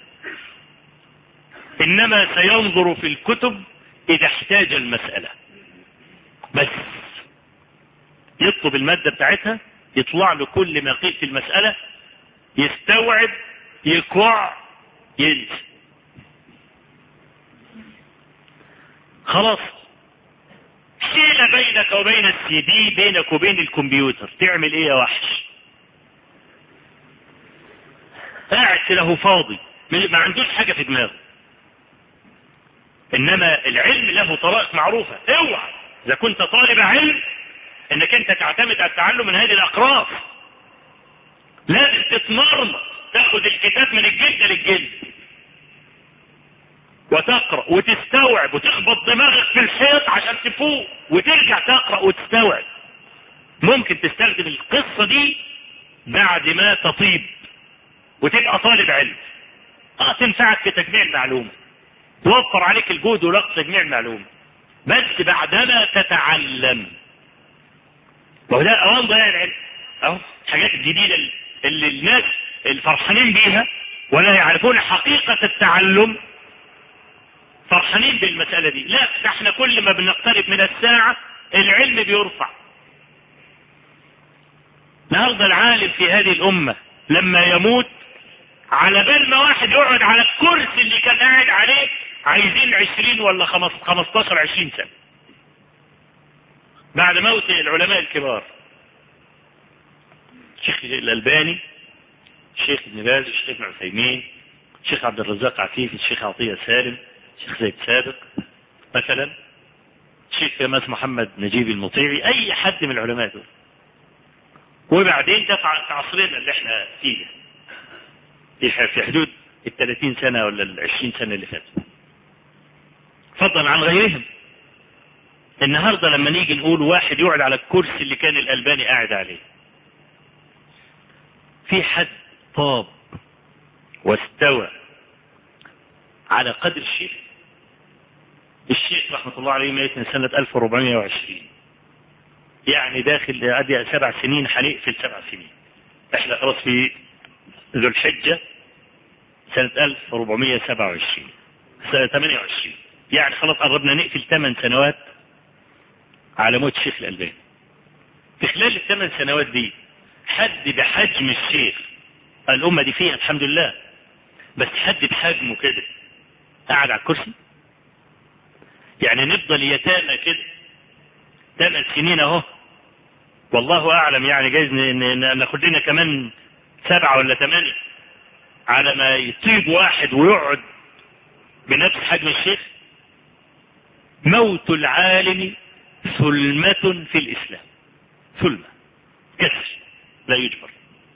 انما سينظر في الكتب اذا احتاج المسألة، بس يطلب المادة بتاعتها، يطلع له كل ما قيل في المسألة، يستوعب، يقع، ينسى. خلاص، شيل بينك وبين السي دي، بينك وبين الكمبيوتر، تعمل ايه يا وحش؟ قاعد له فاضي، ما عندوش حاجة في دماغه. انما العلم له طرائق معروفة. اوعى اذا كنت طالب علم انك انت تعتمد على التعلم من هذه الاقراص. لازم تتمرمط، تاخد الكتاب من الجلد للجلد وتقرأ وتستوعب وتخبط دماغك في الحيط عشان تفوق، وترجع تقرأ وتستوعب. ممكن تستخدم القصة دي بعد ما تطيب وتبقى طالب علم، اه تنفعك في تجميع المعلومة، توفر عليك الجهد ولقط تجميع المعلومة، بس بعدما تتعلم. وده اوان ضياع العلم. اهو الحاجات الجديدة اللي الناس الفرحانين بيها ولا يعرفون حقيقة التعلم، فرحانين بالمسألة دي. لا، احنا كل ما بنقترب من الساعة العلم بيرفع. النهارده العالم في هذه الأمة لما يموت، على بال ما واحد يقعد على الكرسي اللي كان قاعد عليه عايزين عشرين ولا خمستاشر عشرين سنة بعد موت العلماء الكبار، الشيخ الألباني، الشيخ ابن باز، الشيخ ابن عثيمين، الشيخ عبد الرزاق عفيف، الشيخ عطية سالم، الشيخ زيد سابق مثلا، الشيخ كماس محمد نجيب المطيعي، اي حد من العلماء دول. وبعدين ده في عصرنا اللي احنا فيه في حدود الثلاثين سنة ولا العشرين سنة اللي فاتوا، فضلا عن غيرهم. النهاردة لما نيجي نقول واحد يقعد على الكرسي اللي كان الألباني قاعد عليه، في حد طاب واستوى على قدر الشيخ؟ الشيخ رحمة الله عليه ميت من سنة ألف وأربعمائة وعشرين، يعني داخل ادي سبع سنين، هنقفل سبع سنين. احنا خلاص في ذو الحجة سنة ألف وأربعمائة وسبعة وعشرين، سنة ثمانية وعشرين، يعني خلاص قربنا نقفل ثمان سنوات على موت الشيخ الألباني. في خلال الثمان سنوات دي حد بحجم الشيخ، الأمة دي فيها الحمد لله، بس حد بحجمه كده قاعد على الكرسي؟ يعني نفضل يتامى كده ثمان سنين اهو، والله اعلم، يعني جايز ناخد لنا كمان سبعة ولا ثمانية على ما يطيب واحد ويقعد بنفس حجم الشيخ. موت العالم ثلمة في الإسلام، ثلمة كسر لا يجبر.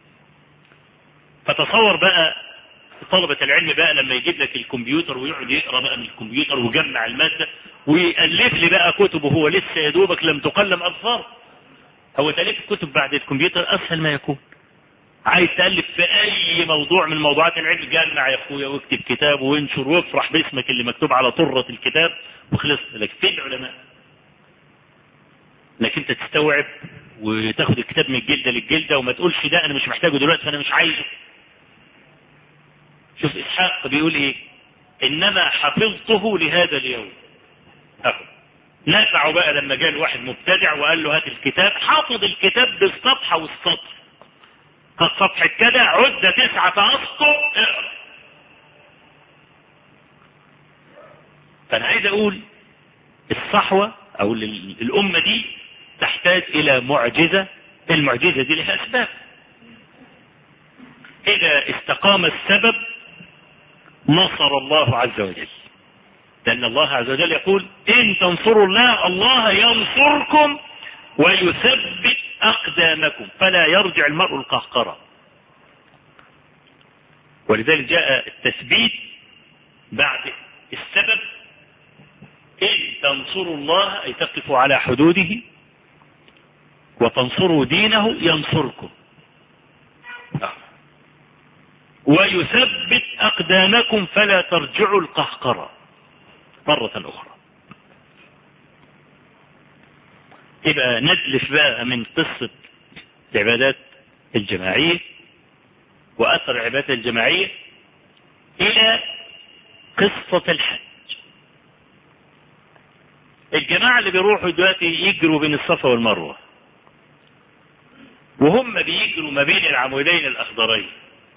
فتصور بقى طلبة العلم بقى لما يجيب لك الكمبيوتر ويقعد يقرأ بقى من الكمبيوتر ويجمع المادة ويألف لي بقى كتب وهو لسه يا دوبك لم تقلم أظفار. هو تأليف الكتب بعد الكمبيوتر أسهل ما يكون. عايز تألف في أي موضوع من موضوعات العلم، جمع يا أخويا واكتب كتاب وانشر وافرح باسمك اللي مكتوب على طرة الكتاب وخلص لك. في العلماء لكن انت تستوعب وتاخد الكتاب من الجلدة للجلدة وما تقولش ده انا مش محتاجه دلوقتي فانا مش عايزه. شوف اسحاق بيقول ايه، انما حفظته لهذا اليوم. اهو نفعه بقى لما جاء واحد مبتدع وقال له هات الكتاب، حافظ الكتاب بالصفحة والسطر، قد صفحة كده عدة تسعة اسطر اقرا. فانا عايز اقول الصحوة او الامة دي تحتاج الى معجزة. المعجزة دي لها اسباب، اذا استقام السبب نصر الله عز وجل، لان الله عز وجل يقول ان تنصروا الله الله ينصركم ويثبت اقدامكم فلا يرجع المرء القهقرة. ولذلك جاء التثبيت بعد السبب، ان تنصروا الله اي تقفوا على حدوده وتنصروا دينه ينصركم ويثبت اقدامكم فلا ترجعوا القهقرة مرة اخرى. يبقى ندلف بقى من قصة العبادات الجماعية واثر العبادات الجماعية الى قصة الحج. الجماعة اللي بيروحوا دلوقتي يجروا بين الصفا والمروة وهم بيجروا ما بين العمودين الاخضرين،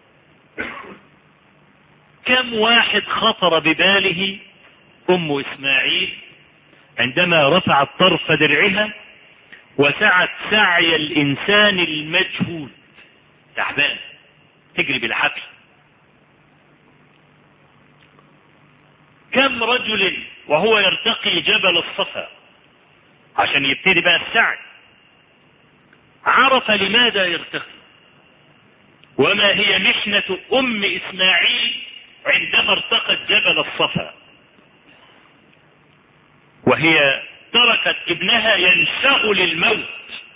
كم واحد خطر بباله ام اسماعيل عندما رفعت طرف درعها وسعت سعي الانسان المجهول تعبان تجري بالحبل؟ كم رجل وهو يرتقي جبل الصفا عشان يبتدي بقى السعي عرف لماذا يرتقي وما هي محنة ام اسماعيل عندما ارتقت جبل الصفا، وهي تركت ابنها ينشغل الموت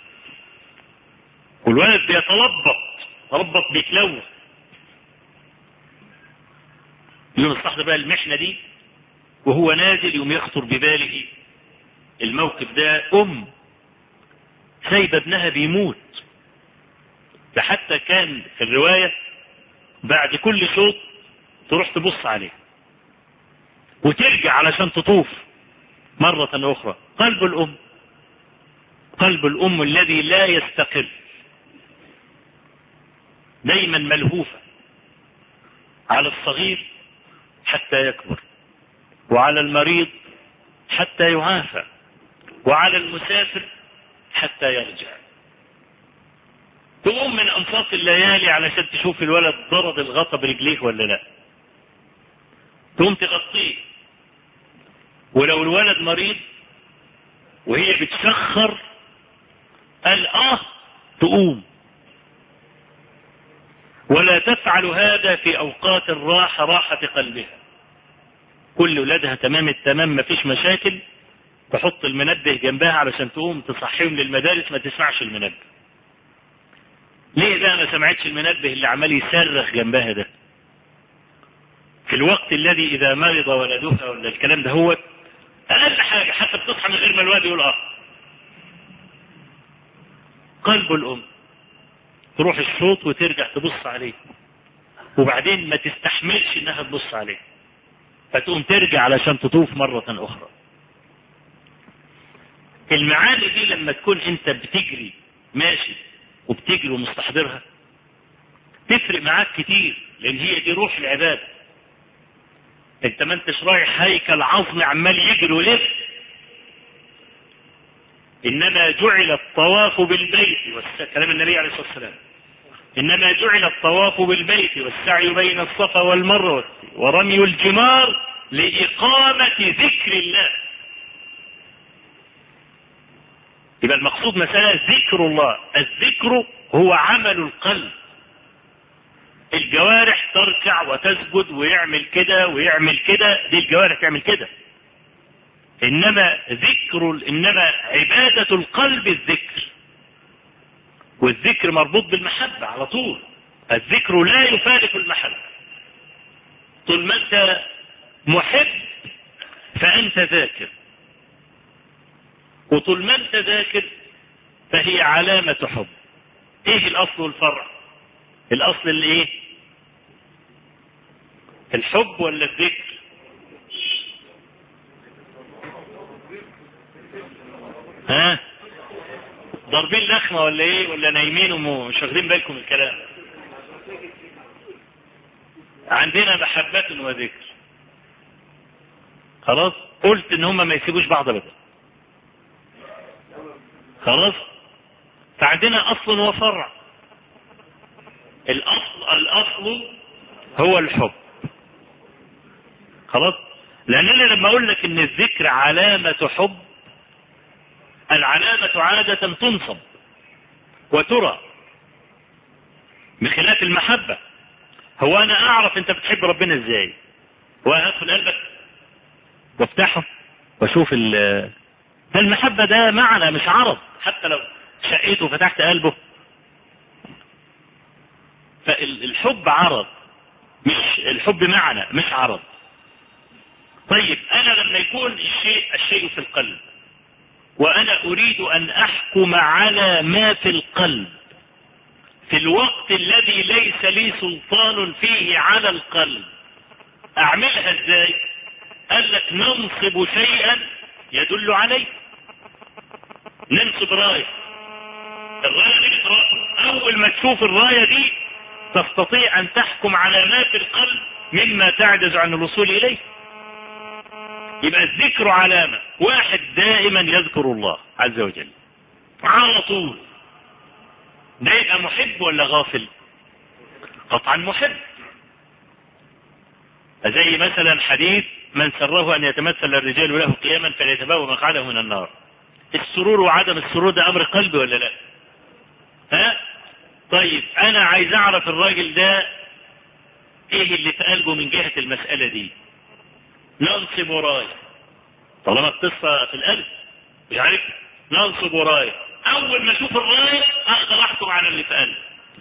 والولد بيتلبط تلبط بيتلوث. يوم الصحر بقى المحنة دي وهو نازل يوم يخطر بباله الموقف ده، ام سايبه ابنها بيموت. ده حتى كان في الرواية بعد كل شوط تروح تبص عليه وترجع علشان تطوف مرة اخرى. قلب الام قلب الام الذي لا يستقر، دايما ملهوفة على الصغير حتى يكبر، وعلى المريض حتى يعافى، وعلى المسافر حتى يرجع. تقوم من انصاف الليالي علشان تشوف الولد ضرب الغطا برجليه ولا لا، تقوم تغطيه، ولو الولد مريض وهي بتسخر قال اه تقوم. ولا تفعل هذا في اوقات الراحة راحة قلبها، كل ولادها تمام التمام ما فيش مشاكل، تحط المنبه جنبها علشان تقوم تصحيهم للمدارس ما تسمعش المنبه. ليه بقى ما سمعتش المنبه اللي عمال يصرخ جنبها ده في الوقت الذي اذا مرض ولدها ولا الكلام ده؟ هو اقل حاجة حتى بتصحى من غير ما الواد يقول اه. قلب الام تروح الشوط وترجع تبص عليه وبعدين ما تستحملش انها تبص عليه فتقوم ترجع علشان تطوف مرة اخرى. المعاني دي لما تكون انت بتجري ماشي وبتجري ومستحضرها تفرق معاك كتير، لان هي دي روح العبادة. انت ما انتش رايح هيكل عظمي عمال يجري ويلف، انما جعل الطواف بالبيت كلام النبي عليه الصلاة والسلام، انما جعل الطواف بالبيت والسعي بين الصفا والمروة ورمي الجمار لإقامة ذكر الله. يبقى المقصود مسألة ذكر الله. الذكر هو عمل القلب، الجوارح تركع وتسجد ويعمل كده ويعمل كده، دي الجوارح تعمل كده. انما ذكر انما عبادة القلب الذكر، والذكر مربوط بالمحبة على طول. الذكر لا يفارق المحبة. طول ما انت محب فانت ذاكر، وطول ما انت ذاكر فهي علامة حب. ايه الاصل والفرع؟ الاصل اللي ايه؟ الحب ولا الذكر؟ ها ضاربين لخمة ولا ايه؟ ولا نايمين ومش واخدين بالكم من الكلام؟ عندنا محبة وذكر. خلاص قلت ان هما ما يسيبوش بعض ابدا. خلاص فعندنا اصل وفرع. الاصل الاصل هو الحب. خلاص لاننا لما اقول لك ان الذكر علامة حب، العلامة عادة تنصب وترى بخلاف المحبة. هو انا اعرف انت بتحب ربنا ازاي؟ وادخل قلبك وافتحه واشوف المحبة. ده معنى مش عرض، حتى لو شقيته وفتحت قلبه. فالحب عرض، مش الحب معنى مش عرض. طيب انا لما يكون الشيء الشيء في القلب وانا اريد ان احكم على ما في القلب في الوقت الذي ليس لي سلطان فيه على القلب، اعملها ازاي؟ قال لك ننصب شيئا يدل عليه. ننصب راية، الراية دي بتراقب. اول ما تشوف الراية دي تستطيع ان تحكم على ما في القلب مما تعجز عن الوصول اليه. يبقى الذكر علامة. واحد دائما يذكر الله عز وجل على طول، ده يبقى محب ولا غافل؟ قطعا محب. زي مثلا حديث من سره ان يتمثل الرجال له قياما فليتبوأ مقعده من النار. السرور وعدم السرور ده امر قلبي ولا لا؟ ها؟ طيب انا عايز اعرف الراجل ده ايه اللي في قلبه من جهة المسألة دي. ننصب راية، طالما القصة في القلب مش عارف، ننصب راية. اول ما اشوف الراية اقدر احكم على اللي في قلبه.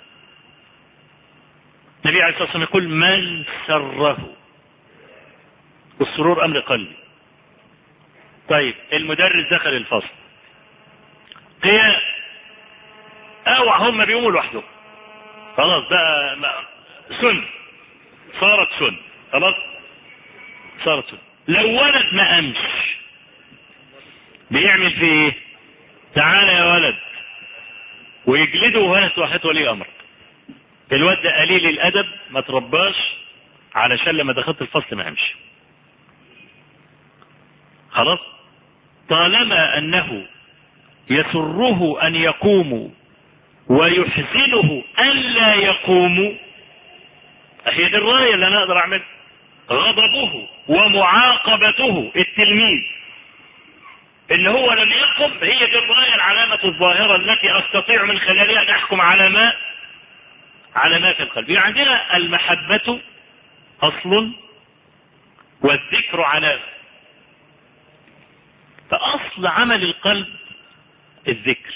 النبي عليه الصلاة والسلام يقول من سره، والسرور امر قلبي. طيب المدرس دخل الفصل قيام، اوعى هم بيقوموا لوحدهم، خلاص بقى سن، صارت سن، خلاص صارت سن. لو ولد ما قامش بيعمل فيه ايه؟ تعالى يا ولد، ويجلده وهنا واحد ولي امر. الواد ده قليل الادب ما ترباش علشان لما دخلت الفصل ما قامش. خلاص طالما انه يسره ان يقوموا ويحزنه الا يقوموا، هي دي الرايه اللي انا اقدر اعملها. غضبه ومعاقبته التلميذ ان هو لم يقم، هي دي الرايه العلامه الظاهره التي استطيع من خلالها ان احكم على ما على ما في القلب. يعني عندنا المحبه اصل والذكر علامه. فاصل عمل القلب الذكر.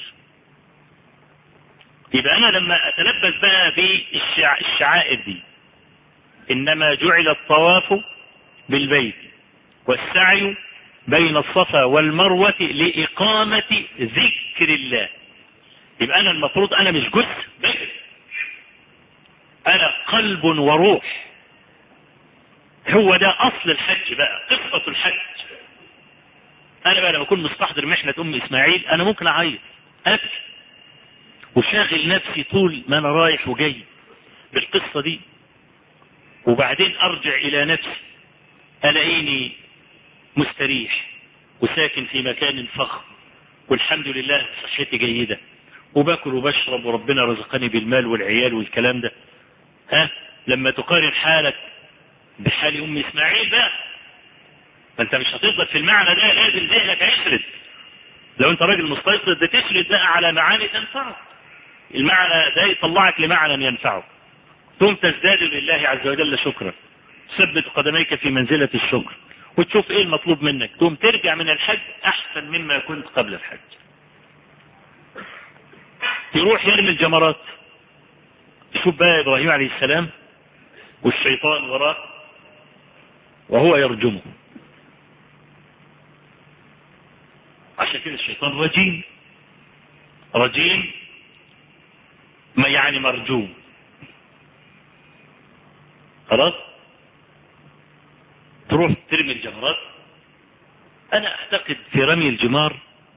يبقى انا لما اتلبس بقى بالشعائر دي، انما جعل الطواف بالبيت والسعي بين الصفا والمروة لإقامة ذكر الله. يبقى انا المفروض انا مش جزء بس، انا قلب وروح. هو ده اصل الحج بقى، قصة الحج. انا بقى لما اكون مستحضر محنة ام اسماعيل انا ممكن اعيط ابكي، وشاغل نفسي طول ما انا رايح وجاي بالقصة دي، وبعدين ارجع الى نفسي الاقيني مستريح وساكن في مكان فخم، والحمد لله صحتي جيدة وباكل وبشرب وربنا رزقني بالمال والعيال والكلام ده. ها لما تقارن حالك بحال ام اسماعيل بقى، فانت مش هتفضل في المعنى ده، لازم ذهنك يشرد. لو انت راجل مستيقظ ده تشرد بقى على معاني تنفعك، المعنى ده يطلعك لمعنى ينفعك، ثم تزداد لله عز وجل شكرا، ثبت قدميك في منزلة الشكر، وتشوف ايه المطلوب منك، ثم ترجع من الحج احسن مما كنت قبل الحج. يروح يرمي الجمرات، شوف بقى ابراهيم عليه السلام والشيطان وراه وهو يرجمه. عشان كده الشيطان رجيم، رجيم ما يعني مرجوم. خلاص تروح ترمي الجمرات. انا اعتقد في رمي الجمار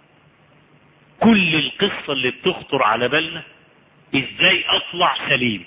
كل القصة اللي بتخطر على بالنا ازاي اطلع سليم،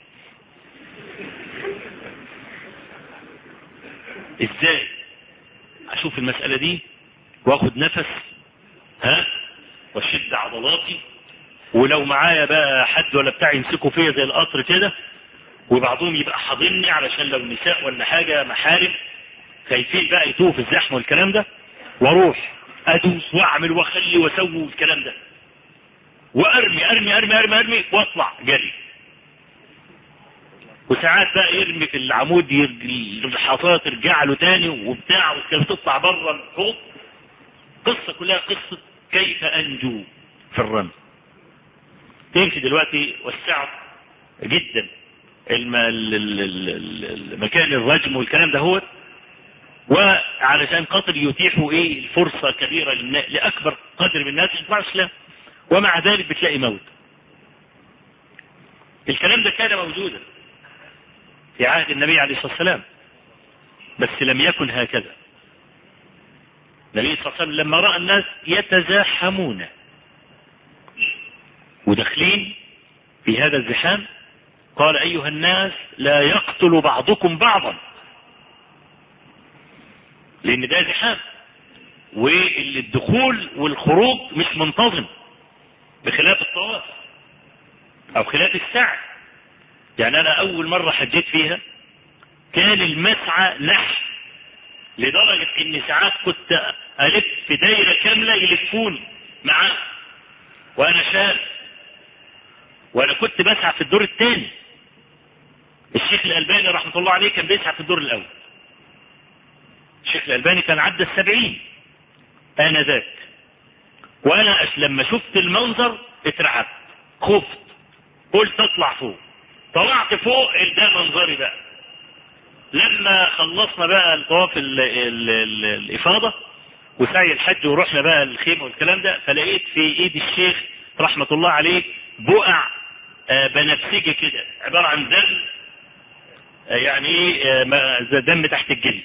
ازاي اشوف المسألة دي واخد نفس، ها واشد عضلاتي، ولو معايا بقى حد ولا بتاع يمسكوا فيا زي القطر كده، وبعضهم يبقى حاضني علشان لو نساء ولا حاجة محارم خايفين بقى يتوه في الزحمة والكلام ده، واروح ادوس واعمل واخلي واسوي الكلام ده، وارمي ارمي ارمي ارمي ارمي واطلع جري. وساعات بقى يرمي في العمود الحصاة ترجع له تاني وبتاع، وكيف تطلع بره الحوض. قصة كلها قصة كيف انجو في الرمي. تمشي دلوقتي وسعت جدا المكان الرجم والكلام ده هو، وعلشان خاطر يتيحوا ايه الفرصة كبيرة لأكبر قدر من الناس يطلعوا الإسلام، ومع ذلك بتلاقي موت. الكلام ده كان موجودا في عهد النبي عليه الصلاة والسلام، بس لم يكن هكذا. النبي صلى الله عليه وسلم لما رأى الناس يتزاحمون وداخلين في هذا الزحام قال أيها الناس لا يقتل بعضكم بعضا، لأن ده زحام والدخول والخروج مش منتظم بخلاف الطواف أو خلاف السعي. يعني أنا أول مرة حجيت فيها كان المسعى لح، لدرجة إن ساعات كنت ألف في دايرة كاملة يلفوني معاه وأنا شاب، وأنا كنت بسعى في الدور الثاني. الشيخ الألباني رحمة الله عليه كان بيسعى في الدور الأول. الشيخ الألباني كان عدى السبعين أنا ذاك، وأنا لما شفت المنظر اترعبت خفت، قلت اطلع فوق. طلعت فوق ده منظري بقى. لما خلصنا بقى الطواف ال ال ال الإفاضة وسعي الحج ورحنا بقى الخيمة والكلام ده، فلقيت في ايد الشيخ رحمة الله عليه بقع بنفسجي كده عبارة عن دم، يعني ايه دم تحت الجلد.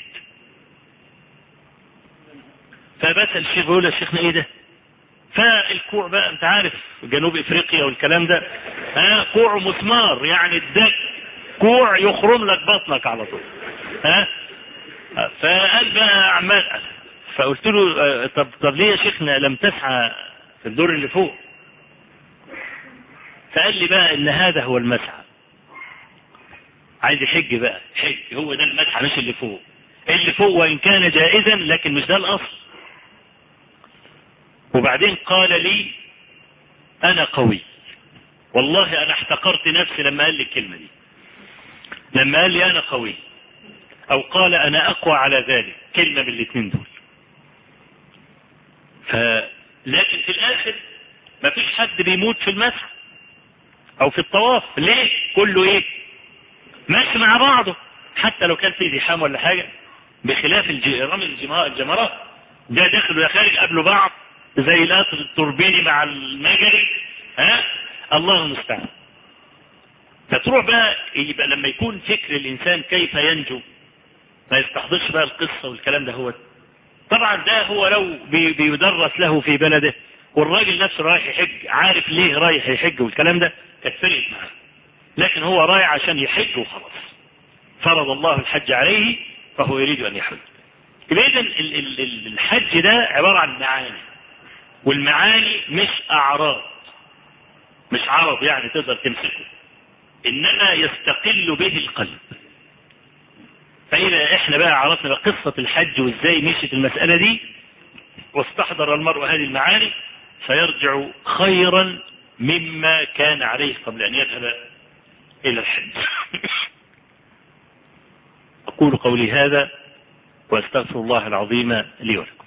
فبسأل الشيخ بيقول يا شيخنا ايه ده؟ فالكوع بقى انت عارف جنوب افريقيا والكلام ده، ها كوع مسمار يعني الدك كوع يخرم لك بطنك على طول. ها فقال بقى عمال، فقلت له طب طب ليه يا شيخنا لم تسعى في الدور اللي فوق؟ فقال لي بقى ان هذا هو المسعى. عايز يحج بقى حج، هو ده المسعى مش اللي فوق. اللي فوق وان كان جائزا لكن مش ده الاصل. وبعدين قال لي انا قوي، والله انا احتقرت نفسي لما قال لي الكلمة دي، لما قال لي انا قوي او قال انا اقوى على ذلك، كلمة من الاثنين دول. ف لكن في الاخر ما فيش حد بيموت في المسح او في الطواف. ليه؟ كله ايه ماشي مع بعضه، حتى لو كان في زحام ولا حاجة، بخلاف رمي الجمرات ده داخل ولا خارج قبل بعض زي القطر التوربيني مع المجري. ها الله المستعان. فتروح بقى يبقى لما يكون فكر الانسان كيف ينجو ما يستحضرش بقى القصة والكلام ده. هو طبعا ده هو لو بيدرس له في بلده والراجل نفسه رايح يحج عارف ليه رايح يحج والكلام ده، كانت فرقت معاه، لكن هو رايح عشان يحج وخلاص، فرض الله الحج عليه فهو يريد أن يحج. إذن الحج ده عبارة عن معاني، والمعاني مش أعراض، مش عرض يعني تقدر تمسكه، إنما يستقل به القلب. فإذا إحنا بقى عرفنا قصة الحج وإزاي مشيت المسألة دي واستحضر المرء هذه المعاني سيرجع خيرا مما كان عليه قبل أن يذهب إلى الحج. أقول قولي هذا وأستغفر الله العظيم لي ولكم.